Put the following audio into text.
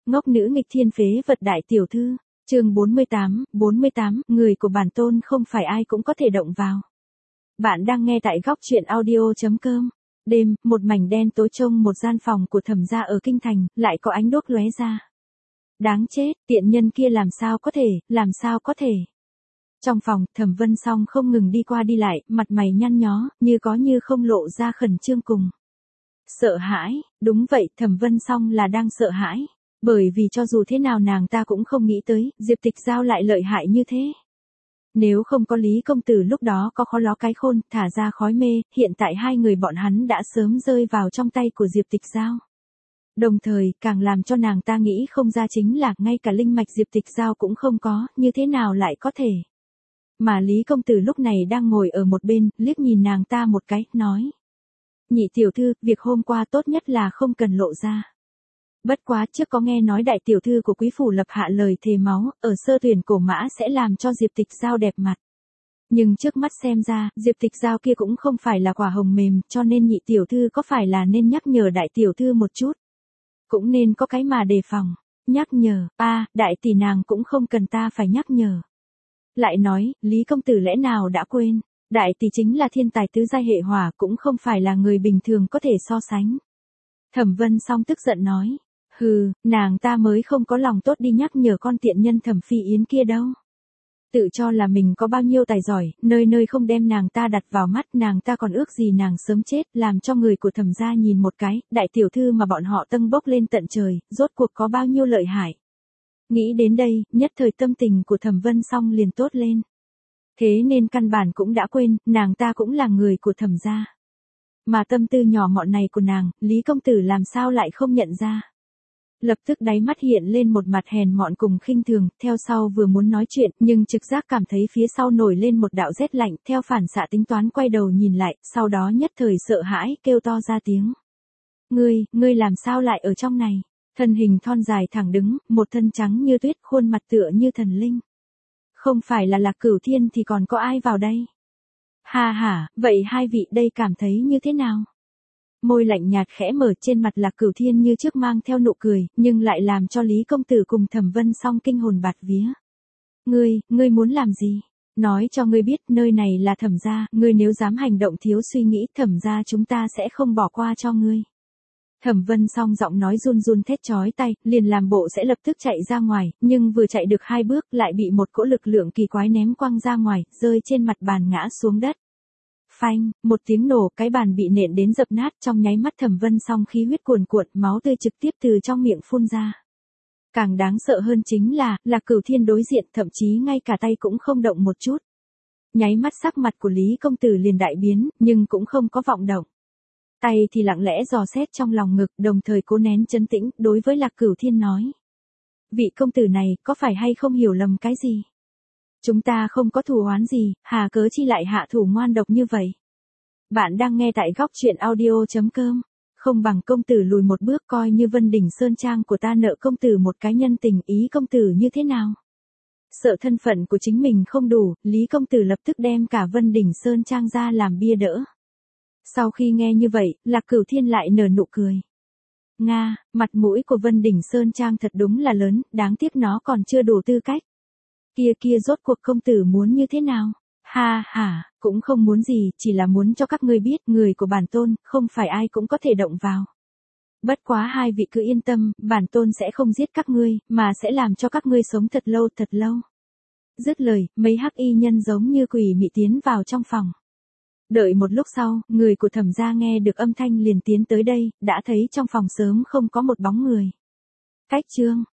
Ngốc nữ nghịch thiên phế vật đại tiểu thư, chương 48, người của bản tôn không phải ai cũng có thể động vào. Bạn đang nghe tại góc truyện audio.com. Đêm, một mảnh đen tối trông một gian phòng của Thẩm gia ở kinh thành, lại có ánh đuốc lóe ra. Đáng chết, tiện nhân kia làm sao có thể. Trong phòng, Thẩm Vân Song không ngừng đi qua đi lại, mặt mày nhăn nhó, như có như không lộ ra khẩn trương cùng sợ hãi. Đúng vậy, Thẩm Vân Song là đang sợ hãi. Bởi vì cho dù thế nào nàng ta cũng không nghĩ tới, Diệp Tịch Giao lại lợi hại như thế. Nếu không có Lý công tử lúc đó có khó ló cái khôn, thả ra khói mê, hiện tại hai người bọn hắn đã sớm rơi vào trong tay của Diệp Tịch Giao. Đồng thời, càng làm cho nàng ta nghĩ không ra chính là ngay cả linh mạch Diệp Tịch Giao cũng không có, như thế nào lại có thể. Mà Lý công tử lúc này đang ngồi ở một bên, liếc nhìn nàng ta một cái, nói. Nhị tiểu thư, việc hôm qua tốt nhất là không cần lộ ra. Bất quá trước có nghe nói đại tiểu thư của quý phủ lập hạ lời thề máu, ở sơ tuyển cổ mã sẽ làm cho Diệp Tịch Giao đẹp mặt. Nhưng trước mắt xem ra, Diệp Tịch Giao kia cũng không phải là quả hồng mềm, cho nên nhị tiểu thư có phải là nên nhắc nhở đại tiểu thư một chút. Cũng nên có cái mà đề phòng. Nhắc nhở, đại tỷ nàng cũng không cần ta phải nhắc nhở. Lại nói, Lý công tử lẽ nào đã quên, đại tỷ chính là thiên tài tứ giai hệ hỏa, cũng không phải là người bình thường có thể so sánh. Thẩm Vân Song tức giận nói. Hừ, nàng ta mới không có lòng tốt đi nhắc nhở con tiện nhân Thẩm Phi Yến kia đâu. Tự cho là mình có bao nhiêu tài giỏi, nơi nơi không đem nàng ta đặt vào mắt, nàng ta còn ước gì nàng sớm chết, làm cho người của Thẩm gia nhìn một cái, đại tiểu thư mà bọn họ tâng bốc lên tận trời, rốt cuộc có bao nhiêu lợi hại. Nghĩ đến đây, nhất thời tâm tình của Thẩm Vân Song liền tốt lên. Thế nên căn bản cũng đã quên, nàng ta cũng là người của Thẩm gia. Mà tâm tư nhỏ mọn này của nàng, Lý công tử làm sao lại không nhận ra. Lập tức đáy mắt hiện lên một mặt hèn mọn cùng khinh thường, theo sau vừa muốn nói chuyện, nhưng trực giác cảm thấy phía sau nổi lên một đạo rét lạnh, theo phản xạ tính toán quay đầu nhìn lại, sau đó nhất thời sợ hãi, kêu to ra tiếng. Ngươi làm sao lại ở trong này? Thân hình thon dài thẳng đứng, một thân trắng như tuyết, khuôn mặt tựa như thần linh. Không phải là Lạc Cửu Thiên thì còn có ai vào đây? Ha ha, vậy hai vị đây cảm thấy như thế nào? Môi lạnh nhạt khẽ mở, trên mặt Lạc Cửu Thiên như trước mang theo nụ cười, nhưng lại làm cho Lý công tử cùng Thẩm Vân Song kinh hồn bạt vía. Ngươi muốn làm gì? Nói cho ngươi biết, nơi này là Thẩm gia, ngươi nếu dám hành động thiếu suy nghĩ, Thẩm gia chúng ta sẽ không bỏ qua cho ngươi. Thẩm Vân Song giọng nói run run thét chói tai, liền làm bộ sẽ lập tức chạy ra ngoài, nhưng vừa chạy được 2 bước lại bị một cỗ lực lượng kỳ quái ném quăng ra ngoài, rơi trên mặt bàn ngã xuống đất. Phanh, một tiếng nổ, cái bàn bị nện đến dập nát, trong nháy mắt Thẩm Vân Song khí huyết cuồn cuộn, máu tươi trực tiếp từ trong miệng phun ra. Càng đáng sợ hơn chính là, Lạc Cửu Thiên đối diện, thậm chí ngay cả tay cũng không động một chút. Nháy mắt sắc mặt của Lý công tử liền đại biến, nhưng cũng không có vọng động. Tay thì lặng lẽ dò xét trong lòng ngực, đồng thời cố nén trấn tĩnh, đối với Lạc Cửu Thiên nói. Vị công tử này, có phải hay không hiểu lầm cái gì? Chúng ta không có thù oán gì, hà cớ chi lại hạ thủ ngoan độc như vậy? Bạn đang nghe tại góc truyện audio.com. Không bằng công tử lùi một bước, coi như Vân Đỉnh Sơn Trang của ta nợ công tử một cái nhân tình, ý công tử như thế nào? Sợ thân phận của chính mình không đủ, Lý công tử lập tức đem cả Vân Đỉnh Sơn Trang ra làm bia đỡ. Sau khi nghe như vậy, Lạc Cửu Thiên lại nở nụ cười. Nga, mặt mũi của Vân Đỉnh Sơn Trang thật đúng là lớn, đáng tiếc nó còn chưa đủ tư cách. Kia rốt cuộc công tử muốn như thế nào? Ha ha, cũng không muốn gì, chỉ là muốn cho các ngươi biết, người của bản tôn, không phải ai cũng có thể động vào. Bất quá hai vị cứ yên tâm, bản tôn sẽ không giết các ngươi, mà sẽ làm cho các ngươi sống thật lâu. Dứt lời, mấy hắc y nhân giống như quỷ mị tiến vào trong phòng. Đợi một lúc sau, người của Thẩm gia nghe được âm thanh liền tiến tới đây, đã thấy trong phòng sớm không có một bóng người. Cách chương